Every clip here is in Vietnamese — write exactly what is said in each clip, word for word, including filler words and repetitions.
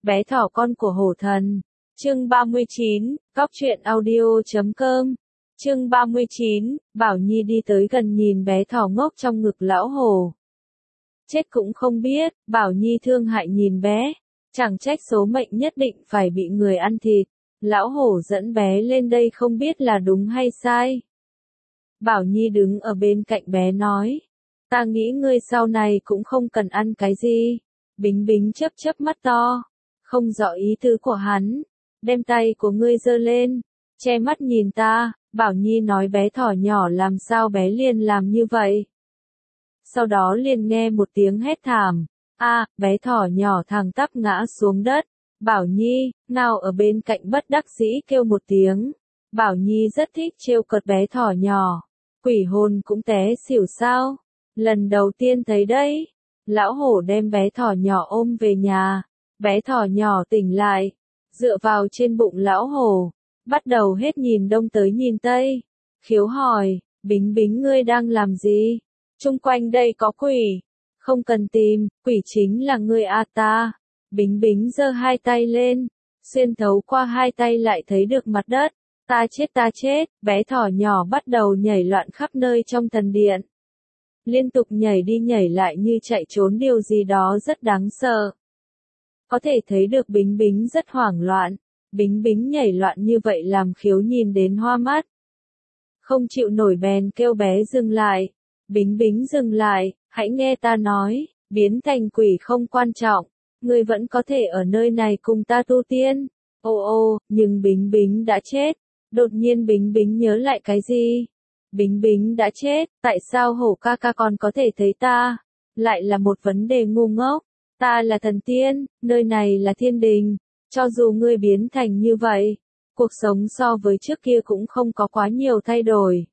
Bé thỏ con của hổ thần. Chương ba mươi chín, Cóc truyện audio chấm com. Chương ba mươi chín, Bảo Nhi đi tới gần nhìn bé thỏ ngốc trong ngực lão hổ. Chết cũng không biết, Bảo Nhi thương hại nhìn bé, chẳng trách số mệnh nhất định phải bị người ăn thịt. Lão hổ dẫn bé lên đây không biết là đúng hay sai. Bảo Nhi đứng ở bên cạnh bé nói, ta nghĩ ngươi sau này cũng không cần ăn cái gì. Bính Bính chớp chớp mắt to, không rõ ý tứ của hắn, đem tay của ngươi giơ lên, che mắt nhìn ta. Bảo Nhi nói bé thỏ nhỏ làm sao bé liền làm như vậy. Sau đó liền nghe một tiếng hét thảm, a, bé thỏ nhỏ thẳng tắp ngã xuống đất. Bảo Nhi, nào ở bên cạnh bất đắc dĩ kêu một tiếng. Bảo Nhi rất thích trêu cợt bé thỏ nhỏ, quỷ hồn cũng té xỉu sao. Lần đầu tiên thấy đấy. Lão hổ đem bé thỏ nhỏ ôm về nhà, bé thỏ nhỏ tỉnh lại, dựa vào trên bụng lão hổ, bắt đầu hết nhìn đông tới nhìn tây, khiếu hỏi, Bính Bính ngươi đang làm gì? Chung quanh đây có quỷ, không cần tìm, quỷ chính là ngươi a ta. Bính Bính giơ hai tay lên, xuyên thấu qua hai tay lại thấy được mặt đất, ta chết ta chết, bé thỏ nhỏ bắt đầu nhảy loạn khắp nơi trong thần điện. Liên tục nhảy đi nhảy lại như chạy trốn điều gì đó rất đáng sợ. Có thể thấy được Bính Bính rất hoảng loạn, Bính Bính nhảy loạn như vậy làm khiếu nhìn đến hoa mắt. Không chịu nổi bèn kêu bé dừng lại, Bính Bính dừng lại, hãy nghe ta nói, biến thành quỷ không quan trọng, ngươi vẫn có thể ở nơi này cùng ta tu tiên. Ô ô, nhưng Bính Bính đã chết, đột nhiên Bính Bính nhớ lại cái gì? Bính Bính đã chết, tại sao hổ ca ca còn có thể thấy ta? Lại là một vấn đề ngu ngốc. Ta là thần tiên, nơi này là thiên đình. Cho dù ngươi biến thành như vậy, cuộc sống so với trước kia cũng không có quá nhiều thay đổi.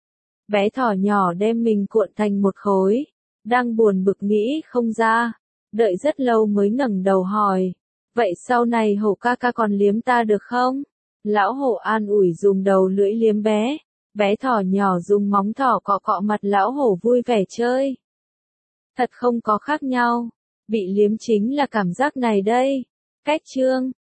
Bé thỏ nhỏ đem mình cuộn thành một khối, đang buồn bực nghĩ không ra. Đợi rất lâu mới ngẩng đầu hỏi, vậy sau này hổ ca ca còn liếm ta được không? Lão hổ an ủi dùng đầu lưỡi liếm bé. Bé thỏ nhỏ dùng móng thỏ cọ cọ mặt lão hổ vui vẻ chơi. Thật không có khác nhau, bị liếm chính là cảm giác này đây. Cách chương